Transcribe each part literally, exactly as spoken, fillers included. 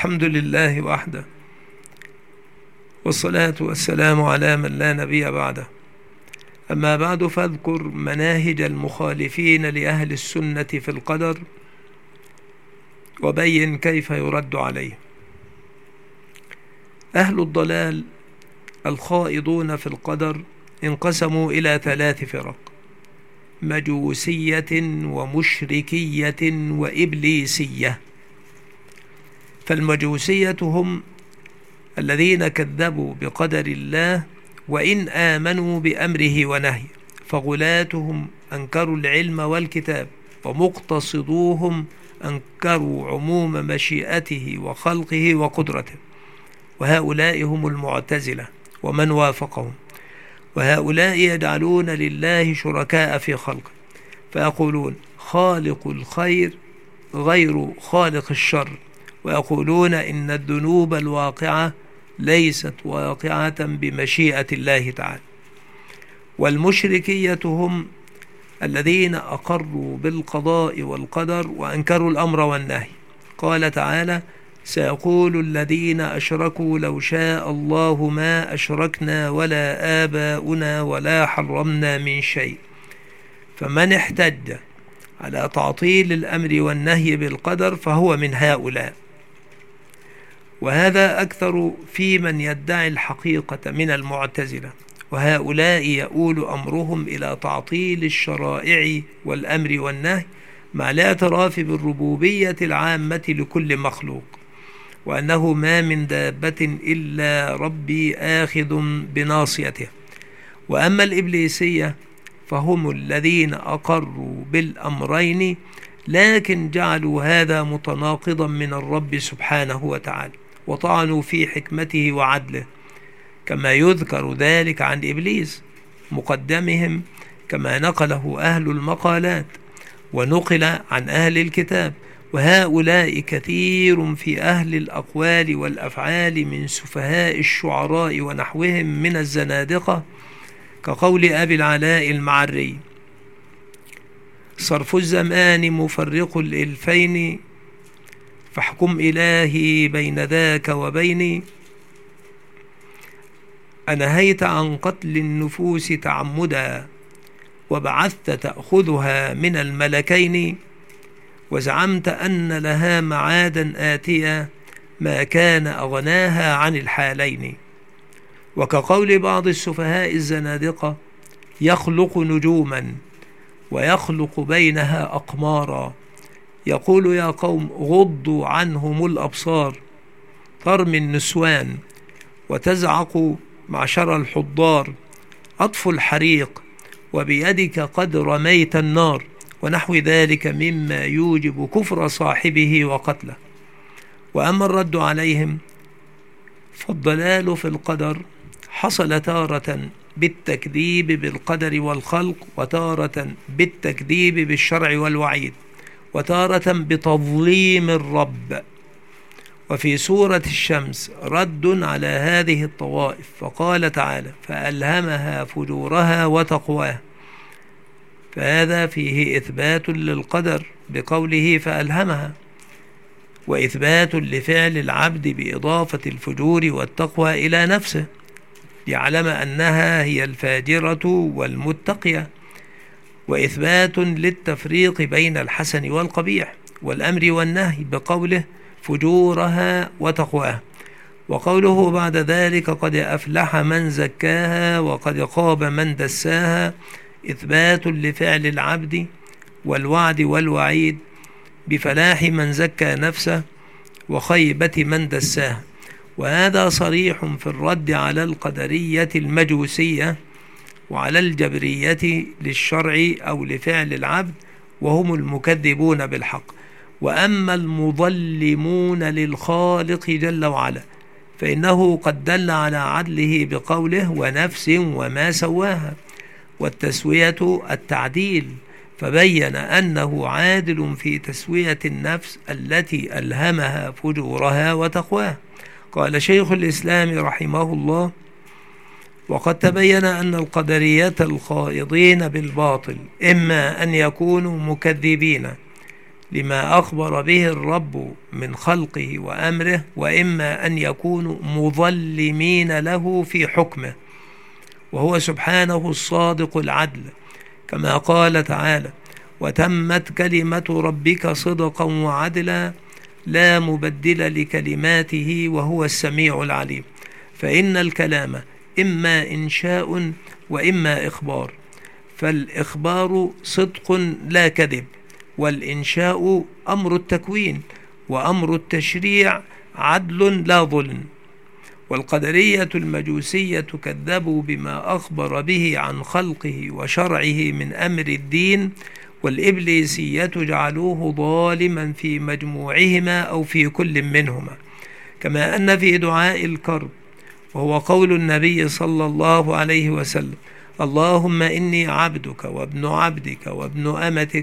الحمد لله وحده، والصلاة والسلام على من لا نبي بعده. أما بعد، فاذكر مناهج المخالفين لأهل السنة في القدر، وبين كيف يرد عليه. أهل الضلال الخائضون في القدر انقسموا إلى ثلاث فرق: مجوسية ومشركية وإبليسية. فالمجوسية هم الذين كذبوا بقدر الله وإن آمنوا بأمره ونهيه، فغلاتهم أنكروا العلم والكتاب، ومقتصدوهم أنكروا عموم مشيئته وخلقه وقدرته، وهؤلاء هم المعتزلة ومن وافقهم. وهؤلاء يجعلون لله شركاء في خلقه، فيقولون خالق الخير غير خالق الشر، ويقولون إن الذنوب الواقعة ليست واقعة بمشيئة الله تعالى. والمشركية هم الذين أقروا بالقضاء والقدر وأنكروا الأمر والنهي. قال تعالى: سيقول الذين أشركوا لو شاء الله ما أشركنا ولا آباؤنا ولا حرمنا من شيء. فمن احتج على تعطيل الأمر والنهي بالقدر فهو من هؤلاء، وهذا أكثر في من يدعي الحقيقة من المعتزلة. وهؤلاء يؤول أمرهم إلى تعطيل الشرائع والأمر والنهي مع الاعتراف بالربوبية العامة لكل مخلوق، وأنه ما من دابة إلا ربي آخذ بناصيته. وأما الإبليسية فهم الذين أقروا بالأمرين، لكن جعلوا هذا متناقضا من الرب سبحانه وتعالى، وطعنوا في حكمته وعدله، كما يذكر ذلك عن إبليس مقدمهم، كما نقله أهل المقالات ونقل عن أهل الكتاب. وهؤلاء كثير في أهل الأقوال والأفعال من سفهاء الشعراء ونحوهم من الزنادقة، كقول أبي العلاء المعري: صرف الزمان مفرق الإلفين، فاحكم إلهي بين ذاك وبيني. أنهيت عن قتل النفوس تعمدا، وبعثت تأخذها من الملكين، وزعمت أن لها معادا آتيا ما كان أغناها عن الحالين. وكقول بعض السفهاء الزنادقة: يخلق نجوما ويخلق بينها أقمارا، يقول يا قوم غضوا عنهم الأبصار، ترمي النسوان وتزعق معشر الحضار، أطفوا الحريق وبيدك قد رميت النار، ونحو ذلك مما يوجب كفر صاحبه وقتله. وأما الرد عليهم فالضلال في القدر حصل تارة بالتكذيب بالقدر والخلق، وتارة بالتكذيب بالشرع والوعيد، وتارة بتظليم الرب. وفي سورة الشمس رد على هذه الطوائف، فقال تعالى: فألهمها فجورها وتقواها. فهذا فيه إثبات للقدر بقوله فألهمها، وإثبات لفعل العبد بإضافة الفجور والتقوى إلى نفسه، ليعلم أنها هي الفاجرة والمتقية، وإثبات للتفريق بين الحسن والقبيح والأمر والنهي بقوله فجورها وتقواها. وقوله بعد ذلك قد أفلح من زكاها وقد خاب من دساها، إثبات لفعل العبد والوعد والوعيد بفلاح من زكى نفسه وخيبة من دساها. وهذا صريح في الرد على القدرية المجوسية وعلى الجبرية للشرع أو لفعل العبد، وهم المكذبون بالحق. وأما المظلمون للخالق جل وعلا فإنه قد دل على عدله بقوله ونفس وما سواها، والتسوية التعديل، فبين أنه عادل في تسوية النفس التي ألهمها فجورها وتقواها. قال شيخ الإسلام رحمه الله: وقد تبين أن القدرية الخائضين بالباطل إما أن يكونوا مكذبين لما أخبر به الرب من خلقه وأمره، وإما أن يكونوا مظلمين له في حكمه، وهو سبحانه الصادق العدل، كما قال تعالى: وتمت كلمة ربك صدقا وعدلا لا مبدل لكلماته وهو السميع العليم. فإن الكلام إما إنشاء وإما إخبار، فالإخبار صدق لا كذب، والإنشاء أمر التكوين، وأمر التشريع عدل لا ظلم. والقدرية المجوسية كذبوا بما أخبر به عن خلقه وشرعه من أمر الدين، والإبليسية جعلوه ظالما في مجموعهما أو في كل منهما. كما أن في دعاء الكرب، وهو قول النبي صلى الله عليه وسلم: اللهم إني عبدك وابن عبدك وابن أمتك،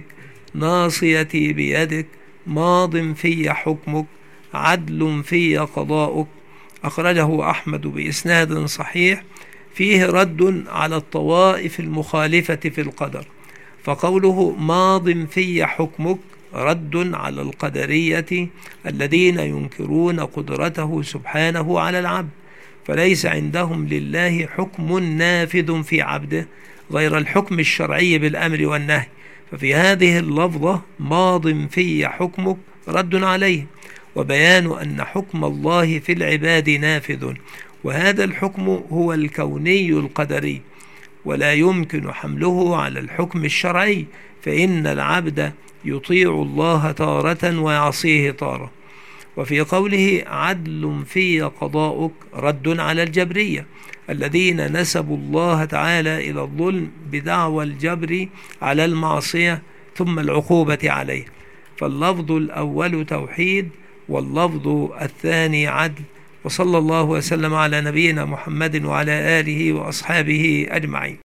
ناصيتي بيدك، ماض في حكمك، عدل في قضاؤك، أخرجه أحمد بإسناد صحيح، فيه رد على الطوائف المخالفة في القدر. فقوله ماض في حكمك رد على القدرية الذين ينكرون قدرته سبحانه على العبد، فليس عندهم لله حكم نافذ في عبده غير الحكم الشرعي بالأمر والنهي. ففي هذه اللفظة ماض في حكمك رد عليه، وبيان أن حكم الله في العباد نافذ، وهذا الحكم هو الكوني القدري، ولا يمكن حمله على الحكم الشرعي، فإن العبد يطيع الله تارة ويعصيه تارة. وفي قوله عدل في قضاؤك رد على الجبرية الذين نسبوا الله تعالى إلى الظلم بدعوى الجبر على المعصية ثم العقوبة عليه. فاللفظ الأول توحيد، واللفظ الثاني عدل. وصلى الله وسلم على نبينا محمد وعلى آله وأصحابه أجمعين.